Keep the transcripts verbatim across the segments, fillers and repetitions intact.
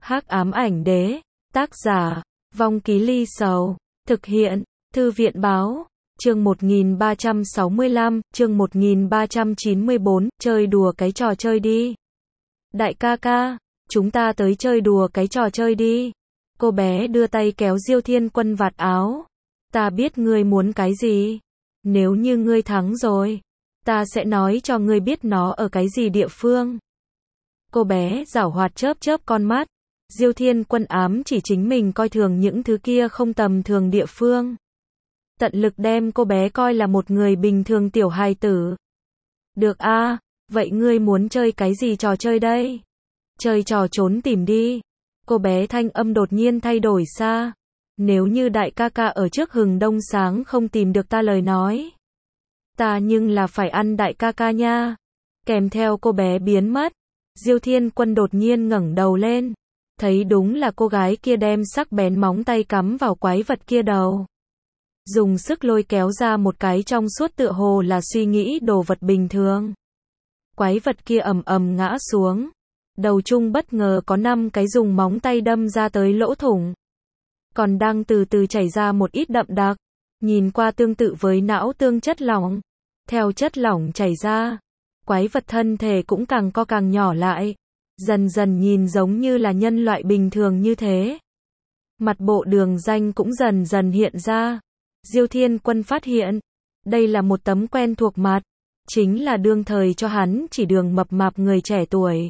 Hắc ám ảnh đế, tác giả, Vong Ký Ly Sầu, thực hiện, Thư viện báo, chương một nghìn ba trăm sáu mươi lăm, chương một nghìn ba trăm chín mươi bốn, chơi đùa cái trò chơi đi. Đại ca ca, chúng ta tới chơi đùa cái trò chơi đi. Cô bé đưa tay kéo Diêu Thiên Quân vạt áo. Ta biết ngươi muốn cái gì. Nếu như ngươi thắng rồi, ta sẽ nói cho ngươi biết nó ở cái gì địa phương. Cô bé giảo hoạt chớp chớp con mắt. Diêu Thiên Quân ám chỉ chính mình coi thường những thứ kia không tầm thường địa phương. Tận lực đem cô bé coi là một người bình thường tiểu hài tử. Được a, à, vậy ngươi muốn chơi cái gì trò chơi đây? Chơi trò trốn tìm đi. Cô bé thanh âm đột nhiên thay đổi xa. Nếu như đại ca ca ở trước hừng đông sáng không tìm được ta lời nói, ta nhưng là phải ăn đại ca ca nha. Kèm theo cô bé biến mất, Diêu Thiên Quân đột nhiên ngẩng đầu lên. Thấy đúng là cô gái kia đem sắc bén móng tay cắm vào quái vật kia đầu. Dùng sức lôi kéo ra một cái trong suốt tựa hồ là suy nghĩ đồ vật bình thường. Quái vật kia ầm ầm ngã xuống. Đầu chung bất ngờ có năm cái dùng móng tay đâm ra tới lỗ thủng. Còn đang từ từ chảy ra một ít đậm đặc. Nhìn qua tương tự với não tương chất lỏng. Theo chất lỏng chảy ra, quái vật thân thể cũng càng co càng nhỏ lại. Dần dần nhìn giống như là nhân loại bình thường như thế. Mặt bộ đường danh cũng dần dần hiện ra. Diêu Thiên Quân phát hiện, đây là một tấm quen thuộc mặt. Chính là đương thời cho hắn chỉ đường mập mạp người trẻ tuổi.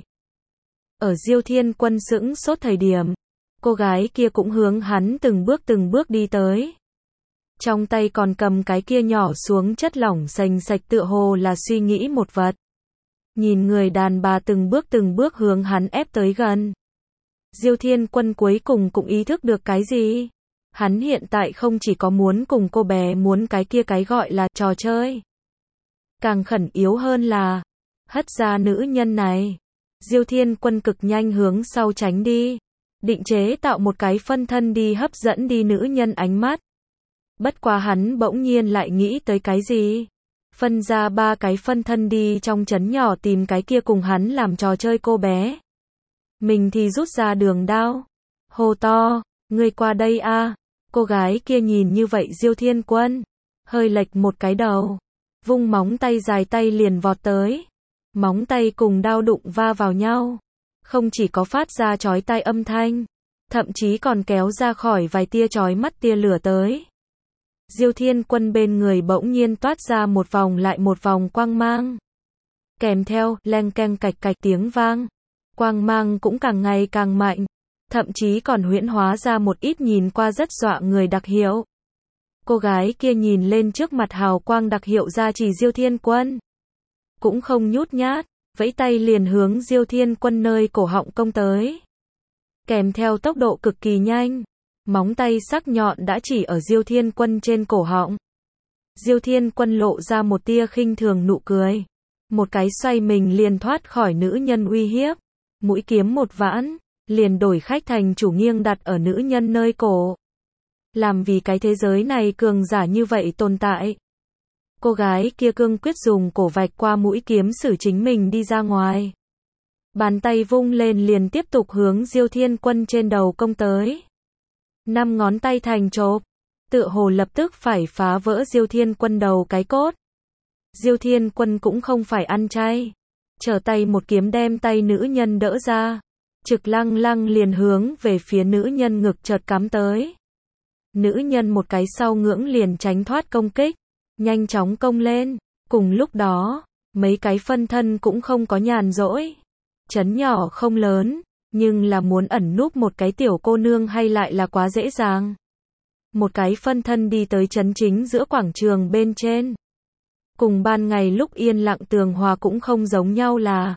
Ở Diêu Thiên Quân sững sốt thời điểm, cô gái kia cũng hướng hắn từng bước từng bước đi tới. Trong tay còn cầm cái kia nhỏ xuống chất lỏng sành sạch tựa hồ là suy nghĩ một vật. Nhìn người đàn bà từng bước từng bước hướng hắn ép tới gần. Diêu Thiên Quân cuối cùng cũng ý thức được cái gì. Hắn hiện tại không chỉ có muốn cùng cô bé muốn cái kia cái gọi là trò chơi. Càng khẩn yếu hơn là hất ra nữ nhân này. Diêu Thiên Quân cực nhanh hướng sau tránh đi. Định chế tạo một cái phân thân đi hấp dẫn đi nữ nhân ánh mắt. Bất quá hắn bỗng nhiên lại nghĩ tới cái gì. Phân ra ba cái phân thân đi trong trấn nhỏ tìm cái kia cùng hắn làm trò chơi cô bé. Mình thì rút ra đường đao. Hô to, ngươi qua đây a. Cô gái kia nhìn như vậy Diêu Thiên Quân. Hơi lệch một cái đầu. Vung móng tay dài tay liền vọt tới. Móng tay cùng đao đụng va vào nhau. Không chỉ có phát ra chói tai âm thanh. Thậm chí còn kéo ra khỏi vài tia chói mắt tia lửa tới. Diêu Thiên Quân bên người bỗng nhiên toát ra một vòng lại một vòng quang mang. Kèm theo, leng keng cạch cạch tiếng vang. Quang mang cũng càng ngày càng mạnh. Thậm chí còn huyễn hóa ra một ít nhìn qua rất dọa người đặc hiệu. Cô gái kia nhìn lên trước mặt hào quang đặc hiệu ra chỉ Diêu Thiên Quân. Cũng không nhút nhát, vẫy tay liền hướng Diêu Thiên Quân nơi cổ họng công tới. Kèm theo tốc độ cực kỳ nhanh. Móng tay sắc nhọn đã chỉ ở Diêu Thiên Quân trên cổ họng. Diêu Thiên Quân lộ ra một tia khinh thường nụ cười. Một cái xoay mình liền thoát khỏi nữ nhân uy hiếp. Mũi kiếm một vãn, liền đổi khách thành chủ nghiêng đặt ở nữ nhân nơi cổ. Làm vì cái thế giới này cường giả như vậy tồn tại. Cô gái kia cương quyết dùng cổ vạch qua mũi kiếm xử chính mình đi ra ngoài. Bàn tay vung lên liền tiếp tục hướng Diêu Thiên Quân trên đầu công tới. Năm ngón tay thành chộp, tựa hồ lập tức phải phá vỡ Diêu Thiên Quân đầu cái cốt. Diêu Thiên Quân cũng không phải ăn chay, trở tay một kiếm đem tay nữ nhân đỡ ra, trực lăng lăng liền hướng về phía nữ nhân ngực chợt cắm tới. Nữ nhân một cái sau ngưỡng liền tránh thoát công kích, nhanh chóng công lên. Cùng lúc đó, mấy cái phân thân cũng không có nhàn rỗi. Trấn nhỏ không lớn, nhưng là muốn ẩn núp một cái tiểu cô nương hay lại là quá dễ dàng. Một cái phân thân đi tới trấn chính giữa quảng trường bên trên. Cùng ban ngày lúc yên lặng tường hòa cũng không giống nhau là.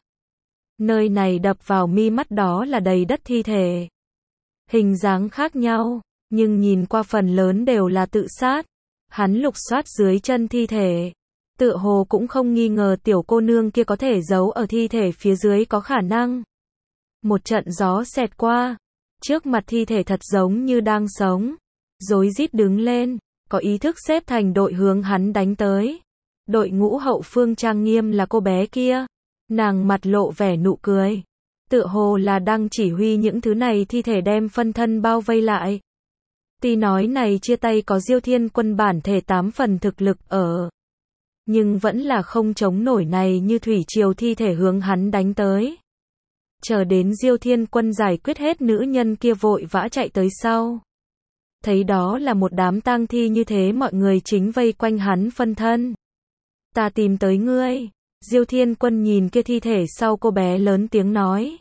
Nơi này đập vào mi mắt đó là đầy đất thi thể. Hình dáng khác nhau, nhưng nhìn qua phần lớn đều là tự sát. Hắn lục soát dưới chân thi thể. Tựa hồ cũng không nghi ngờ tiểu cô nương kia có thể giấu ở thi thể phía dưới có khả năng. Một trận gió xẹt qua. Trước mặt thi thể thật giống như đang sống. Rối rít đứng lên. Có ý thức xếp thành đội hướng hắn đánh tới. Đội ngũ hậu phương trang nghiêm là cô bé kia. Nàng mặt lộ vẻ nụ cười. tựa hồ là đang chỉ huy những thứ này thi thể đem phân thân bao vây lại. Tuy nói này chia tay có Diêu Thiên Quân bản thể tám phần thực lực ở, nhưng vẫn là không chống nổi này như thủy triều thi thể hướng hắn đánh tới. Chờ đến Diêu Thiên Quân giải quyết hết nữ nhân kia vội vã chạy tới sau. Thấy đó là một đám tang thi như thế mọi người chính vây quanh hắn phân thân. Ta tìm tới ngươi. Diêu Thiên Quân nhìn kia thi thể sau cô bé lớn tiếng nói.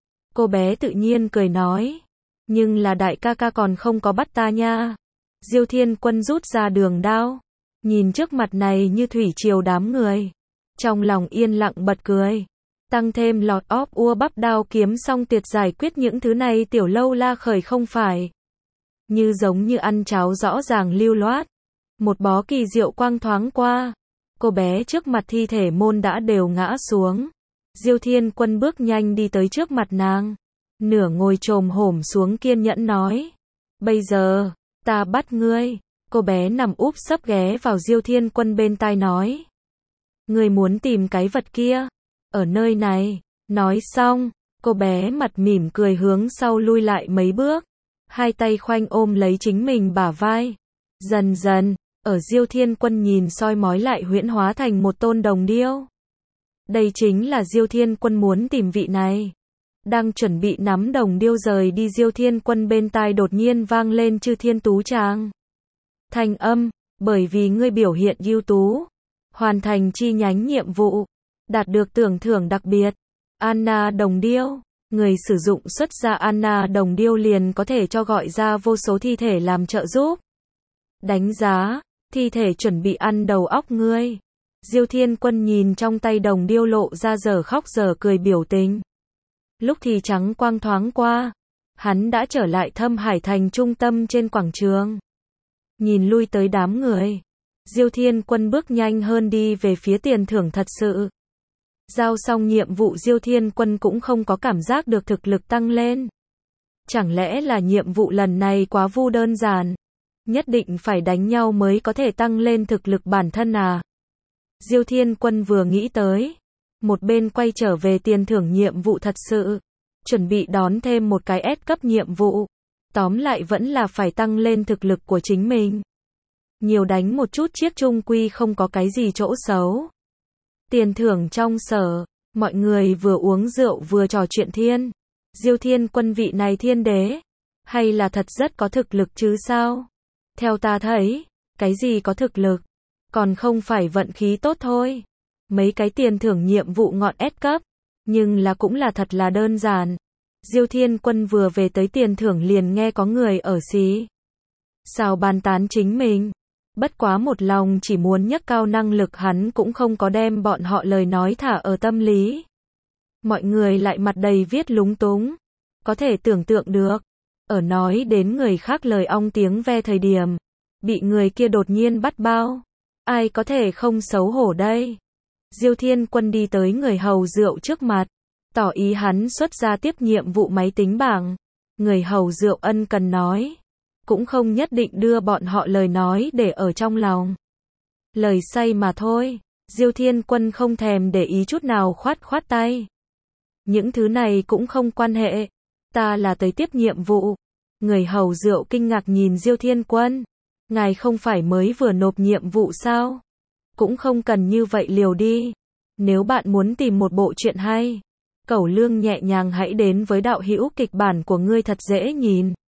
Cô bé tự nhiên cười nói. Nhưng là đại ca ca còn không có bắt ta nha. Diêu Thiên Quân rút ra đường đao. Nhìn trước mặt này như thủy triều đám người. Trong lòng yên lặng bật cười. Tăng thêm Lord of Ua bắp đao kiếm xong tuyệt giải quyết những thứ này tiểu lâu la khởi không phải. Như giống như ăn cháo rõ ràng lưu loát. Một bó kỳ diệu quang thoáng qua. Cô bé trước mặt thi thể môn đã đều ngã xuống. Diêu Thiên Quân bước nhanh đi tới trước mặt nàng. Nửa ngồi chồm hổm xuống kiên nhẫn nói. Bây giờ, ta bắt ngươi. Cô bé nằm úp sấp ghé vào Diêu Thiên Quân bên tai nói. Ngươi muốn tìm cái vật kia. Ở nơi này. Nói xong, cô bé mặt mỉm cười hướng sau lui lại mấy bước. Hai tay khoanh ôm lấy chính mình bả vai. Dần dần, ở Diêu Thiên Quân nhìn soi mói lại huyễn hóa thành một tôn đồng điêu. Đây chính là Diêu Thiên Quân muốn tìm vị này. Đang chuẩn bị nắm đồng điêu rời đi Diêu Thiên Quân bên tai đột nhiên vang lên Chư Thiên Tú Tràng. Thanh âm, bởi vì ngươi biểu hiện ưu tú, hoàn thành chi nhánh nhiệm vụ, đạt được tưởng thưởng đặc biệt. Anna đồng điêu, người sử dụng xuất ra Anna đồng điêu liền có thể cho gọi ra vô số thi thể làm trợ giúp. Đánh giá, thi thể chuẩn bị ăn đầu óc ngươi. Diêu Thiên Quân nhìn trong tay đồng điêu lộ ra giờ khóc giờ cười biểu tình. Lúc thì trắng quang thoáng qua, hắn đã trở lại Thâm Hải Thành trung tâm trên quảng trường. Nhìn lui tới đám người, Diêu Thiên Quân bước nhanh hơn đi về phía tiền thưởng thật sự. Giao xong nhiệm vụ Diêu Thiên Quân cũng không có cảm giác được thực lực tăng lên. Chẳng lẽ là nhiệm vụ lần này quá vu đơn giản, nhất định phải đánh nhau mới có thể tăng lên thực lực bản thân à? Diêu Thiên Quân vừa nghĩ tới, một bên quay trở về tiền thưởng nhiệm vụ thật sự, chuẩn bị đón thêm một cái S cấp nhiệm vụ. Tóm lại vẫn là phải tăng lên thực lực của chính mình. Nhiều đánh một chút chiếc trung quy không có cái gì chỗ xấu. Tiền thưởng trong sở, mọi người vừa uống rượu vừa trò chuyện thiên. Diêu Thiên Quân vị này thiên đế, hay là thật rất có thực lực chứ sao? Theo ta thấy, cái gì có thực lực, còn không phải vận khí tốt thôi. Mấy cái tiền thưởng nhiệm vụ ngọn S cấp, nhưng là cũng là thật là đơn giản. Diêu Thiên Quân vừa về tới tiền thưởng liền nghe có người ở xí xào bàn tán chính mình. Bất quá một lòng chỉ muốn nhấc cao năng lực hắn cũng không có đem bọn họ lời nói thả ở tâm lý. Mọi người lại mặt đầy viết lúng túng. Có thể tưởng tượng được, ở nói đến người khác lời ong tiếng ve thời điểm, bị người kia đột nhiên bắt bao. Ai có thể không xấu hổ đây? Diêu Thiên Quân đi tới người hầu rượu trước mặt, tỏ ý hắn xuất ra tiếp nhiệm vụ máy tính bảng. Người hầu rượu ân cần nói, cũng không nhất định đưa bọn họ lời nói để ở trong lòng. Lời say mà thôi. Diêu Thiên Quân không thèm để ý chút nào khoát khoát tay. Những thứ này cũng không quan hệ. Ta là tới tiếp nhiệm vụ. Người hầu rượu kinh ngạc nhìn Diêu Thiên Quân. Ngài không phải mới vừa nộp nhiệm vụ sao? Cũng không cần như vậy liều đi. Nếu bạn muốn tìm một bộ truyện hay, Cẩu Lương nhẹ nhàng hãy đến với đạo hữu kịch bản của ngươi thật dễ nhìn.